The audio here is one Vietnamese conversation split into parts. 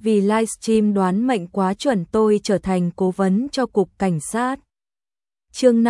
vì livestream đoán mệnh quá chuẩn tôi trở thành cố vấn cho cục cảnh sát. Chương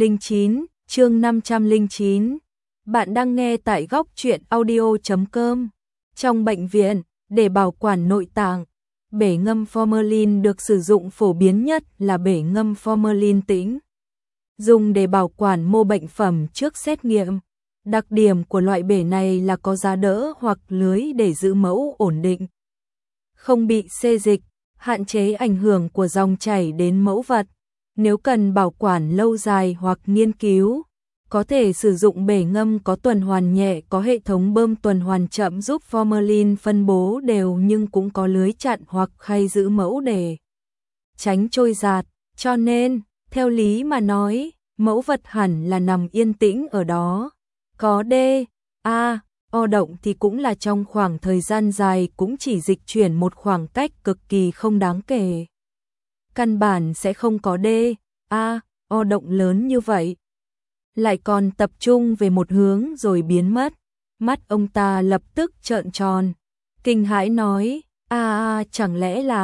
509. Bạn đang nghe tại góc truyện audio.com. Trong bệnh viện, để bảo quản nội tạng, bể ngâm formalin được sử dụng phổ biến nhất là bể ngâm formalin tĩnh. Dùng để bảo quản mô bệnh phẩm trước xét nghiệm. Đặc điểm của loại bể này là có giá đỡ hoặc lưới để giữ mẫu ổn định, không bị xê dịch, hạn chế ảnh hưởng của dòng chảy đến mẫu vật. Nếu cần bảo quản lâu dài hoặc nghiên cứu, có thể sử dụng bể ngâm có tuần hoàn nhẹ, có hệ thống bơm tuần hoàn chậm giúp formalin phân bố đều, nhưng cũng có lưới chặn hoặc khay giữ mẫu để tránh trôi giạt. Cho nên, theo lý mà nói, mẫu vật hẳn là nằm yên tĩnh ở đó. Có D, A, O động thì cũng là trong khoảng thời gian dài, cũng chỉ dịch chuyển một khoảng cách cực kỳ không đáng kể. Căn bản sẽ không có D, A, O động lớn như vậy. Lại còn tập trung về một hướng rồi biến mất. Mắt ông ta lập tức trợn tròn, kinh hãi nói, chẳng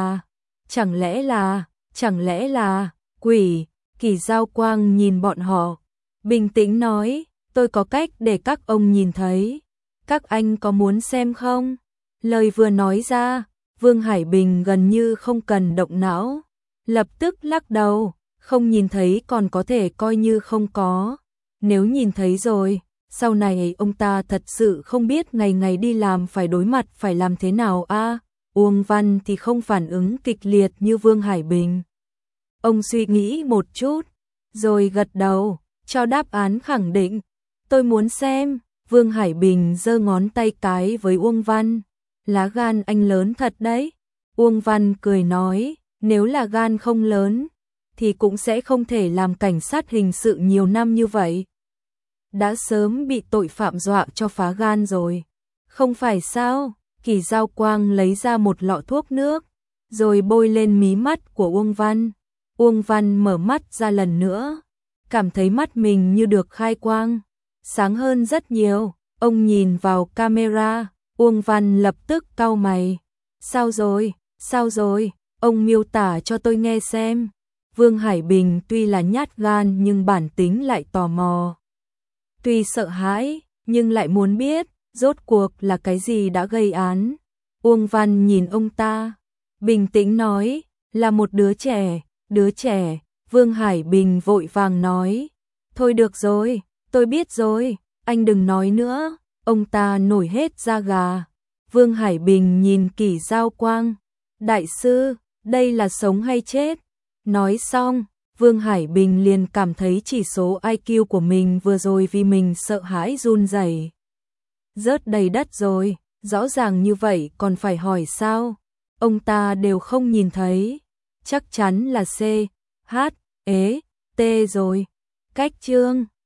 lẽ là quỷ. Kỳ Giao Quang nhìn bọn họ, bình tĩnh nói, tôi có cách để các ông nhìn thấy. Các anh có muốn xem không? Lời vừa nói ra, Vương Hải Bình gần như không cần động não, lập tức lắc đầu, không nhìn thấy còn có thể coi như không có. Nếu nhìn thấy rồi, sau này ông ta thật sự không biết ngày ngày đi làm phải đối mặt phải làm thế nào a. Uông Văn thì không phản ứng kịch liệt như Vương Hải Bình. Ông suy nghĩ một chút, rồi gật đầu, cho đáp án khẳng định. Tôi muốn xem. Vương Hải Bình giơ ngón tay cái với Uông Văn. Lá gan anh lớn thật đấy. Uông Văn cười nói, nếu là gan không lớn, thì cũng sẽ không thể làm cảnh sát hình sự nhiều năm như vậy. Đã sớm bị tội phạm dọa cho phá gan rồi. Không phải sao? Kỳ Giao Quang lấy ra một lọ thuốc nước, rồi bôi lên mí mắt của Uông Văn. Uông Văn mở mắt ra lần nữa, cảm thấy mắt mình như được khai quang, sáng hơn rất nhiều. Ông nhìn vào camera, Uông Văn lập tức cau mày. Sao rồi? Ông miêu tả cho tôi nghe xem. Vương Hải Bình tuy là nhát gan nhưng bản tính lại tò mò. Tuy sợ hãi, nhưng lại muốn biết, rốt cuộc là cái gì đã gây án. Uông Văn nhìn ông ta, bình tĩnh nói, là một đứa trẻ. Vương Hải Bình vội vàng nói, thôi được rồi, tôi biết rồi, anh đừng nói nữa. Ông ta nổi hết da gà. Vương Hải Bình nhìn Kỳ Giao Quang, đại sư, đây là sống hay chết? Nói xong, Vương Hải Bình liền cảm thấy chỉ số IQ của mình vừa rồi vì mình sợ hãi run rẩy rớt đầy đất rồi. Rõ ràng như vậy còn phải hỏi sao? Ông ta đều không nhìn thấy. Chắc chắn là C, H, E, T rồi. Cách chương